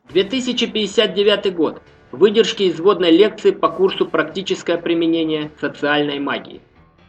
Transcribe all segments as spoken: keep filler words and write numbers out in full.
две тысячи пятьдесят девятый год. Выдержки из вводной лекции по курсу «Практическое применение социальной магии».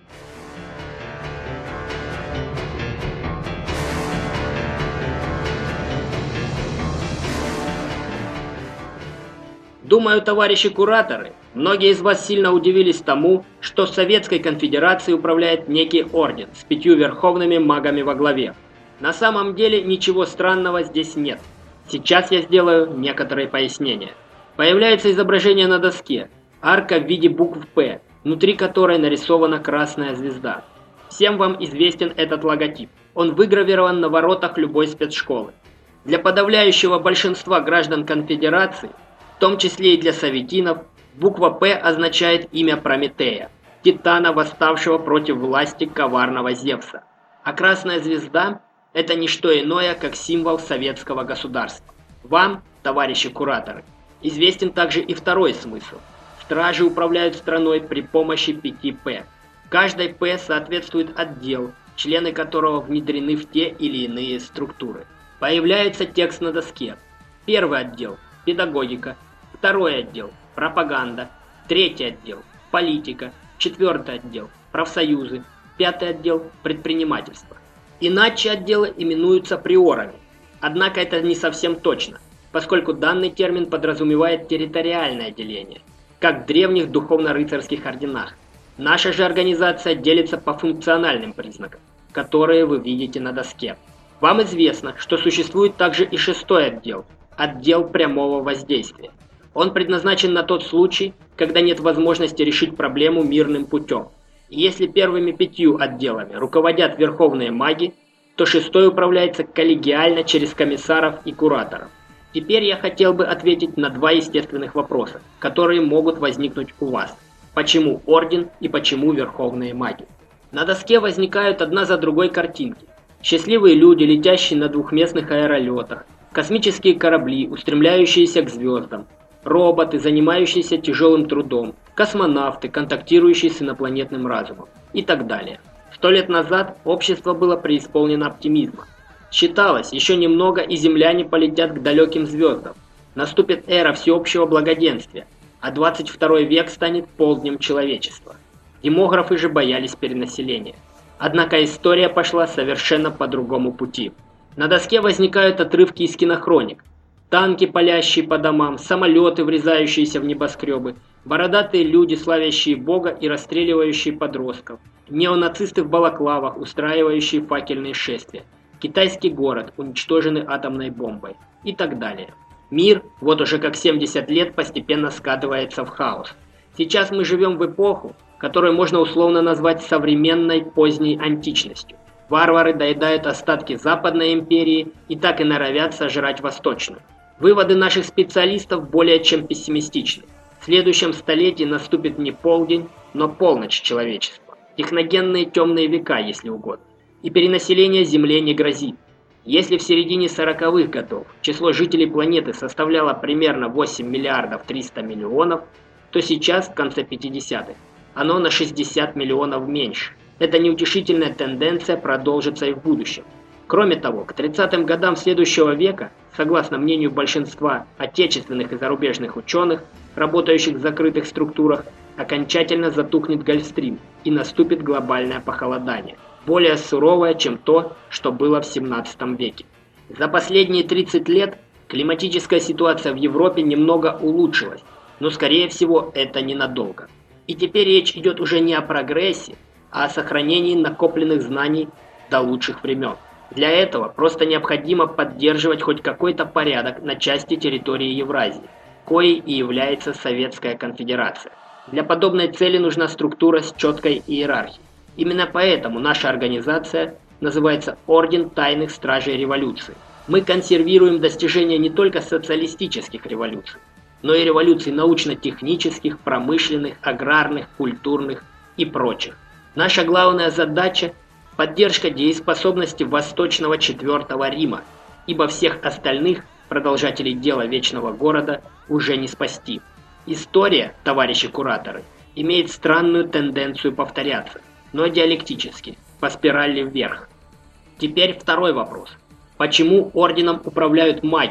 Думаю, товарищи кураторы, многие из вас сильно удивились тому, что в Советской Конфедерации управляет некий орден с пятью верховными магами во главе. На самом деле ничего странного здесь нет. Сейчас я сделаю некоторые пояснения. Появляется изображение на доске, арка в виде букв «П», внутри которой нарисована красная звезда. Всем вам известен этот логотип. Он выгравирован на воротах любой спецшколы. Для подавляющего большинства граждан Конфедерации, в том числе и для советинов, буква «П» означает имя Прометея, титана, восставшего против власти коварного Зевса. А красная звезда – это не что иное, как символ советского государства. Вам, товарищи кураторы, известен также и второй смысл. Стражи управляют страной при помощи пяти «П». Каждой «П» соответствует отдел, члены которого внедрены в те или иные структуры. Появляется текст на доске. Первый отдел – педагогика. Второй отдел – пропаганда. Третий отдел – политика. Четвертый отдел – профсоюзы. Пятый отдел – предпринимательство. Иначе отделы именуются приорами. Однако это не совсем точно, поскольку данный термин подразумевает территориальное деление, как в древних духовно-рыцарских орденах. Наша же организация делится по функциональным признакам, которые вы видите на доске. Вам известно, что существует также и шестой отдел – отдел прямого воздействия. Он предназначен на тот случай, когда нет возможности решить проблему мирным путем. И если первыми пятью отделами руководят верховные маги, то шестой управляется коллегиально через комиссаров и кураторов. Теперь я хотел бы ответить на два естественных вопроса, которые могут возникнуть у вас. Почему орден и почему верховные маги? На доске возникают одна за другой картинки. Счастливые люди, летящие на двухместных аэролетах, космические корабли, устремляющиеся к звездам, роботы, занимающиеся тяжелым трудом, космонавты, контактирующие с инопланетным разумом и так далее. Сто лет назад общество было преисполнено оптимизма. Считалось, еще немного и земляне полетят к далеким звездам. Наступит эра всеобщего благоденствия, а двадцать второй век станет полднем человечества. Демографы же боялись перенаселения. Однако история пошла совершенно по другому пути. На доске возникают отрывки из кинохроник. Танки, палящие по домам, самолеты, врезающиеся в небоскребы, бородатые люди, славящие Бога и расстреливающие подростков, неонацисты в балаклавах, устраивающие факельные шествия, китайский город, уничтоженный атомной бомбой и так далее. Мир, вот уже как семьдесят лет, постепенно скатывается в хаос. Сейчас мы живем в эпоху, которую можно условно назвать современной поздней античностью. Варвары доедают остатки Западной империи и так и норовят сожрать Восточную. Выводы наших специалистов более чем пессимистичны. В следующем столетии наступит не полдень, но полночь человечества. Техногенные темные века, если угодно. И перенаселение Земле не грозит. Если в середине сороковых годов число жителей планеты составляло примерно восемь миллиардов триста миллионов, то сейчас, в конце пятидесятых, оно на шестьдесят миллионов меньше. Эта неутешительная тенденция продолжится и в будущем. Кроме того, к тридцатым годам следующего века, согласно мнению большинства отечественных и зарубежных ученых, работающих в закрытых структурах, окончательно затухнет Гольфстрим и наступит глобальное похолодание, более суровое, чем то, что было в семнадцатом веке. За последние тридцать лет климатическая ситуация в Европе немного улучшилась, но скорее всего это ненадолго. И теперь речь идет уже не о прогрессе, а о сохранении накопленных знаний до лучших времен. Для этого просто необходимо поддерживать хоть какой-то порядок на части территории Евразии, коей и является Советская Конфедерация. Для подобной цели нужна структура с четкой иерархией. Именно поэтому наша организация называется Орден Тайных Стражей Революции. Мы консервируем достижения не только социалистических революций, но и революций научно-технических, промышленных, аграрных, культурных и прочих. Наша главная задача – поддержка дееспособности Восточного Четвертого Рима, ибо всех остальных продолжателей дела Вечного Города уже не спасти. История, товарищи кураторы, имеет странную тенденцию повторяться, но диалектически, по спирали вверх. Теперь второй вопрос. Почему орденом управляют маги?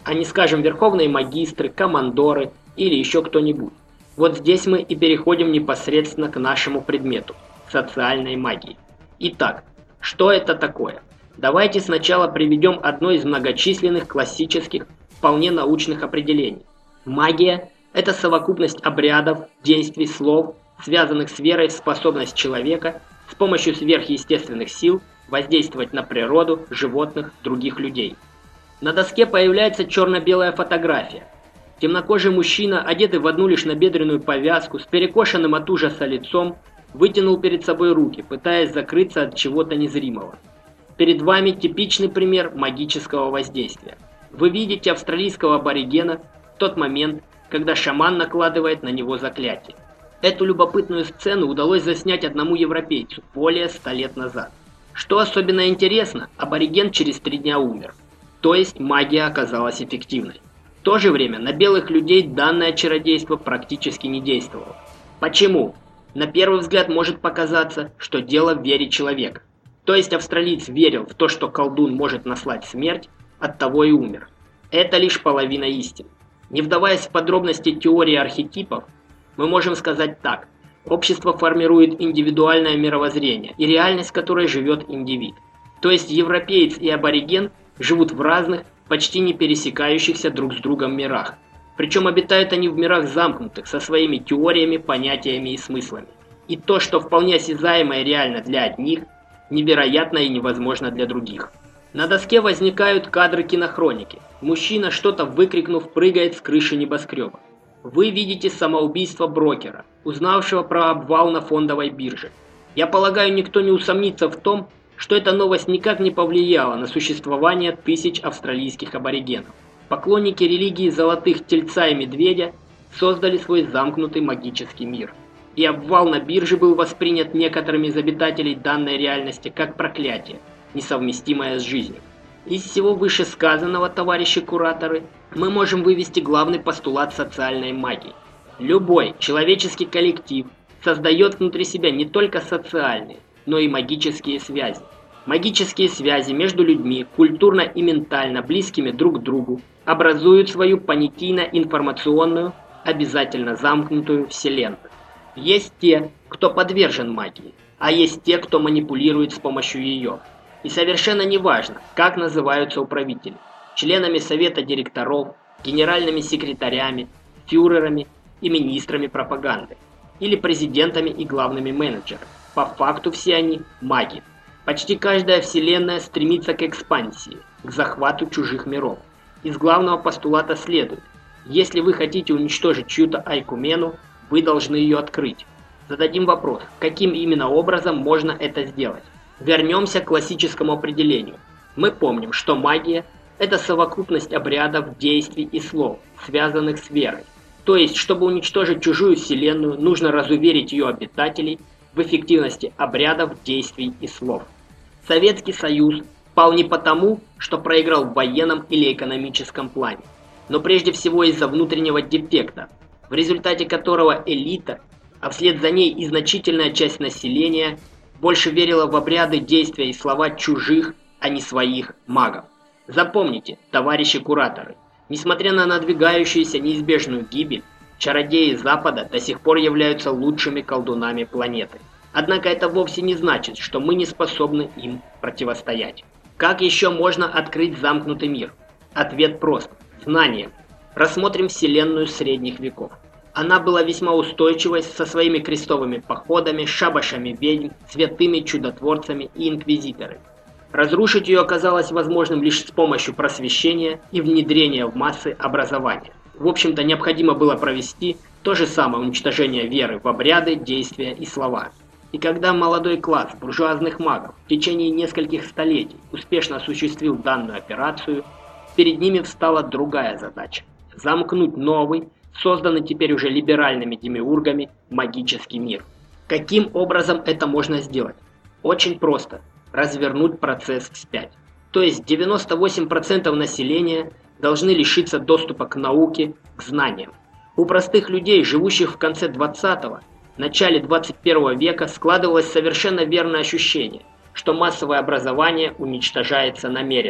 а не, скажем, верховные магистры, командоры или еще кто-нибудь. Вот здесь мы и переходим непосредственно к нашему предмету – социальной магии. Итак, что это такое? Давайте сначала приведем одно из многочисленных классических, вполне научных определений. Магия – это совокупность обрядов, действий, слов, связанных с верой в способность человека с помощью сверхъестественных сил воздействовать на природу, животных, других людей. На доске появляется черно-белая фотография. Темнокожий мужчина, одетый в одну лишь набедренную повязку, с перекошенным от ужаса лицом, вытянул перед собой руки, пытаясь закрыться от чего-то незримого. Перед вами типичный пример магического воздействия. Вы видите австралийского аборигена в тот момент, когда шаман накладывает на него заклятие. Эту любопытную сцену удалось заснять одному европейцу более ста лет назад. Что особенно интересно, абориген через три дня умер. То есть магия оказалась эффективной. В то же время на белых людей данное чародейство практически не действовало. Почему? На первый взгляд может показаться, что дело в вере человека. То есть австралиец верил в то, что колдун может наслать смерть, оттого и умер. Это лишь половина истины. Не вдаваясь в подробности теории архетипов, мы можем сказать так. Общество формирует индивидуальное мировоззрение и реальность, в которой живет индивид. То есть европеец и абориген живут в разных, почти не пересекающихся друг с другом мирах. Причем обитают они в мирах замкнутых, со своими теориями, понятиями и смыслами. И то, что вполне осязаемо и реально для одних, невероятно и невозможно для других. На доске возникают кадры кинохроники. Мужчина, что-то выкрикнув, прыгает с крыши небоскреба. Вы видите самоубийство брокера, узнавшего про обвал на фондовой бирже. Я полагаю, никто не усомнится в том, что эта новость никак не повлияла на существование тысяч австралийских аборигенов. Поклонники религии золотых тельца и медведя создали свой замкнутый магический мир. И обвал на бирже был воспринят некоторыми из обитателей данной реальности как проклятие, несовместимое с жизнью. Из всего вышесказанного, товарищи кураторы, мы можем вывести главный постулат социальной магии. Любой человеческий коллектив создает внутри себя не только социальные, но и магические связи. Магические связи между людьми, культурно и ментально близкими друг к другу, образуют свою понятийно-информационную, обязательно замкнутую вселенную. Есть те, кто подвержен магии, а есть те, кто манипулирует с помощью ее. И совершенно не важно, как называются управители – членами совета директоров, генеральными секретарями, фюрерами и министрами пропаганды, или президентами и главными менеджерами. По факту все они – маги. Почти каждая вселенная стремится к экспансии, к захвату чужих миров. Из главного постулата следует: если вы хотите уничтожить чью-то айкумену, вы должны ее открыть. Зададим вопрос, каким именно образом можно это сделать? Вернемся к классическому определению. Мы помним, что магия – это совокупность обрядов, действий и слов, связанных с верой. То есть, чтобы уничтожить чужую вселенную, нужно разуверить ее обитателей в эффективности обрядов, действий и слов. Советский Союз пал не потому, что проиграл в военном или экономическом плане, но прежде всего из-за внутреннего дефекта, в результате которого элита, а вслед за ней и значительная часть населения, больше верила в обряды, действия и слова чужих, а не своих магов. Запомните, товарищи кураторы, несмотря на надвигающуюся неизбежную гибель, чародеи Запада до сих пор являются лучшими колдунами планеты. Однако это вовсе не значит, что мы не способны им противостоять. Как еще можно открыть замкнутый мир? Ответ прост – знанием. Рассмотрим вселенную средних веков. Она была весьма устойчивой со своими крестовыми походами, шабашами ведьм, святыми чудотворцами и инквизиторами. Разрушить ее оказалось возможным лишь с помощью просвещения и внедрения в массы образования. В общем-то, необходимо было провести то же самое уничтожение веры в обряды, действия и слова. И когда молодой класс буржуазных магов в течение нескольких столетий успешно осуществил данную операцию, перед ними встала другая задача – замкнуть новый, созданный теперь уже либеральными демиургами, магический мир. Каким образом это можно сделать? Очень просто – развернуть процесс вспять. То есть девяносто восемь процентов населения должны лишиться доступа к науке, к знаниям. У простых людей, живущих в конце двадцатого, начале двадцать первого века, складывалось совершенно верное ощущение, что массовое образование уничтожается намеренно.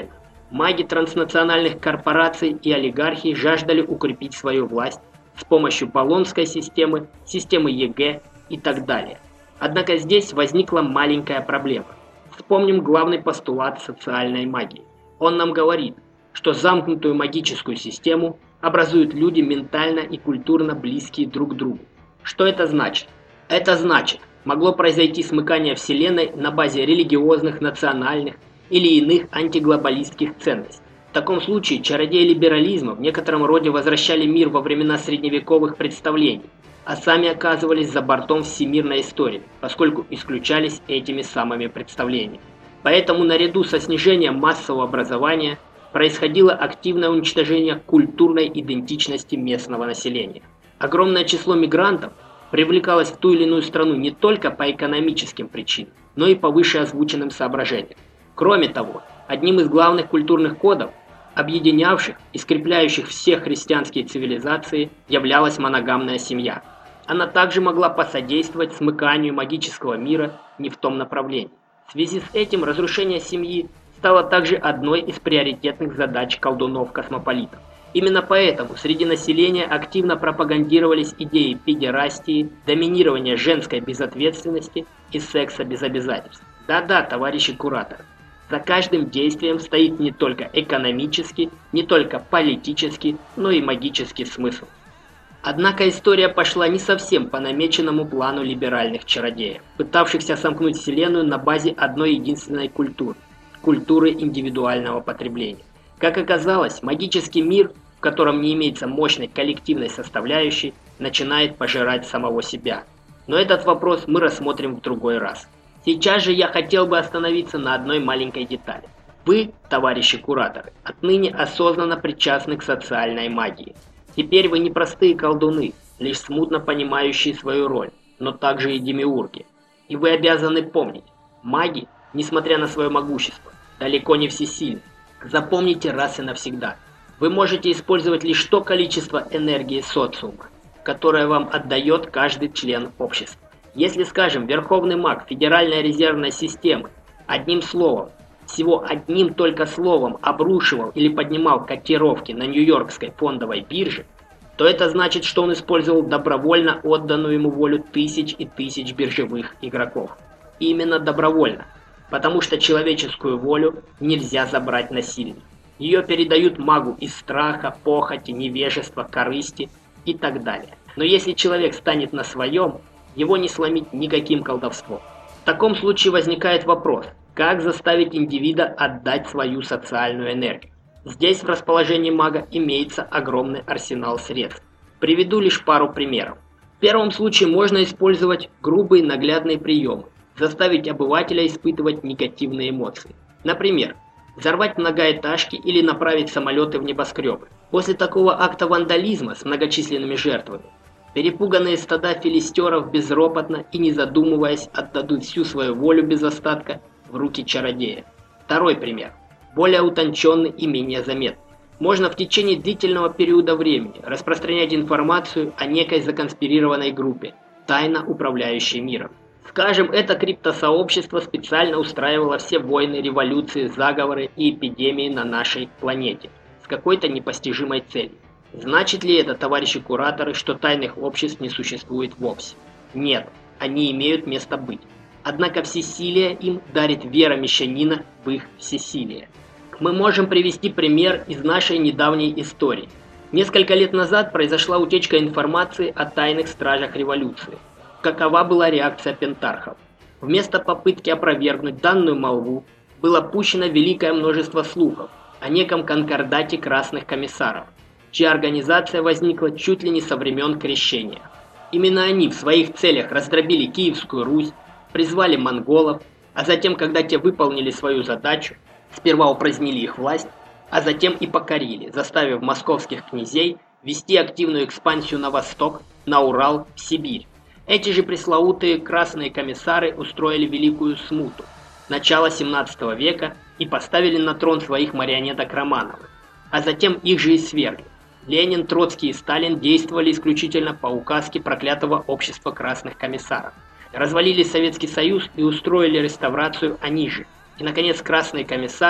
Маги транснациональных корпораций и олигархий жаждали укрепить свою власть с помощью Болонской системы, системы ЕГЭ и так далее. Однако здесь возникла маленькая проблема. Вспомним главный постулат социальной магии. Он нам говорит, что замкнутую магическую систему образуют люди ментально и культурно близкие друг к другу. Что это значит? Это значит, могло произойти смыкание Вселенной на базе религиозных, национальных или иных антиглобалистских ценностей. В таком случае чародеи либерализма в некотором роде возвращали мир во времена средневековых представлений, а сами оказывались за бортом всемирной истории, поскольку исключались этими самыми представлениями. Поэтому наряду со снижением массового образования происходило активное уничтожение культурной идентичности местного населения. Огромное число мигрантов привлекалось в ту или иную страну не только по экономическим причинам, но и по вышеозвученным соображениям. Кроме того, одним из главных культурных кодов, объединявших и скрепляющих все христианские цивилизации, являлась моногамная семья. Она также могла посодействовать смыканию магического мира не в том направлении. В связи с этим разрушение семьи стало также одной из приоритетных задач колдунов-космополитов. Именно поэтому среди населения активно пропагандировались идеи педерастии, доминирования женской безответственности и секса без обязательств. Да-да, товарищи кураторы, за каждым действием стоит не только экономический, не только политический, но и магический смысл. Однако история пошла не совсем по намеченному плану либеральных чародеев, пытавшихся сомкнуть Вселенную на базе одной единственной культуры – культуры индивидуального потребления. Как оказалось, магический мир, в котором не имеется мощной коллективной составляющей, начинает пожирать самого себя. Но этот вопрос мы рассмотрим в другой раз. Сейчас же я хотел бы остановиться на одной маленькой детали. Вы, товарищи кураторы, отныне осознанно причастны к социальной магии. Теперь вы не простые колдуны, лишь смутно понимающие свою роль, но также и демиурги. И вы обязаны помнить, маги, несмотря на свое могущество, далеко не всесильны. Запомните раз и навсегда. Вы можете использовать лишь то количество энергии социума, которое вам отдает каждый член общества. Если, скажем, Верховный маг Федеральной резервной системы одним словом, всего одним только словом обрушивал или поднимал котировки на Нью-Йоркской фондовой бирже, то это значит, что он использовал добровольно отданную ему волю тысяч и тысяч биржевых игроков. И именно добровольно, потому что человеческую волю нельзя забрать насильно. Ее передают магу из страха, похоти, невежества, корысти и так далее. Но если человек станет на своем, его не сломить никаким колдовством. В таком случае возникает вопрос, как заставить индивида отдать свою социальную энергию. Здесь в расположении мага имеется огромный арсенал средств. Приведу лишь пару примеров. В первом случае можно использовать грубые наглядные приемы, заставить обывателя испытывать негативные эмоции. Например, взорвать многоэтажки или направить самолеты в небоскребы. После такого акта вандализма с многочисленными жертвами, перепуганные стада филистеров безропотно и не задумываясь отдадут всю свою волю без остатка в руки чародея. Второй пример, более утонченный и менее заметный. Можно в течение длительного периода времени распространять информацию о некой законспирированной группе, тайно управляющей миром. Скажем, это криптосообщество специально устраивало все войны, революции, заговоры и эпидемии на нашей планете с какой-то непостижимой целью. Значит ли это, товарищи кураторы, что тайных обществ не существует вовсе? Нет, они имеют место быть. Однако всесилие им дарит вера мещанина в их всесилие. Мы можем привести пример из нашей недавней истории. Несколько лет назад произошла утечка информации о тайных стражах революции. Какова была реакция пентархов? Вместо попытки опровергнуть данную молву, было пущено великое множество слухов о неком конкордате красных комиссаров, чья организация возникла чуть ли не со времен крещения. Именно они в своих целях раздробили Киевскую Русь, призвали монголов, а затем, когда те выполнили свою задачу, сперва упразднили их власть, а затем и покорили, заставив московских князей вести активную экспансию на восток, на Урал, в Сибирь. Эти же пресловутые красные комиссары устроили великую смуту, начало семнадцатого века, и поставили на трон своих марионеток Романовых, а затем их же и свергли. Ленин, Троцкий и Сталин действовали исключительно по указке проклятого общества красных комиссаров. Развалили Советский Союз и устроили реставрацию они же. И, наконец, красные комиссары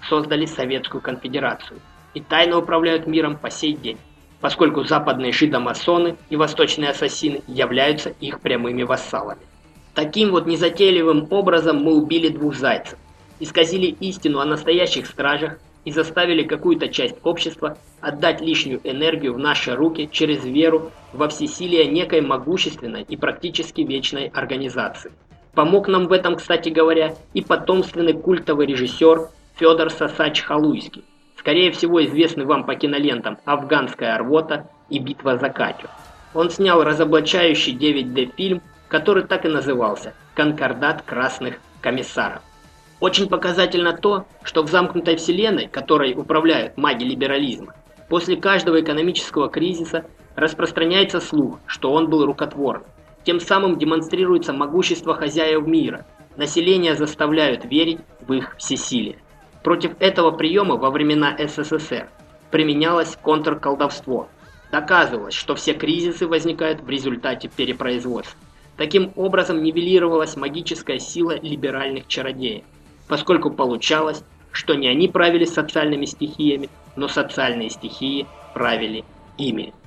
создали Советскую Конфедерацию и тайно управляют миром по сей день, поскольку западные жидомасоны и восточные ассасины являются их прямыми вассалами. Таким вот незатейливым образом мы убили двух зайцев, исказили истину о настоящих стражах и заставили какую-то часть общества отдать лишнюю энергию в наши руки через веру во всесилие некой могущественной и практически вечной организации. Помог нам в этом, кстати говоря, и потомственный культовый режиссер Федор Сосач-Халуйский, скорее всего известный вам по кинолентам «Афганская рвота» и «Битва за Катю». Он снял разоблачающий девять дэ фильм, который так и назывался «Конкордат красных комиссаров». Очень показательно то, что в замкнутой вселенной, которой управляют маги либерализма, после каждого экономического кризиса распространяется слух, что он был рукотворным. Тем самым демонстрируется могущество хозяев мира. Население заставляют верить в их всесилие. Против этого приема во времена эс эс эс эр применялось контрколдовство. Доказывалось, что все кризисы возникают в результате перепроизводства. Таким образом нивелировалась магическая сила либеральных чародеев, поскольку получалось, что не они правили социальными стихиями, но социальные стихии правили ими.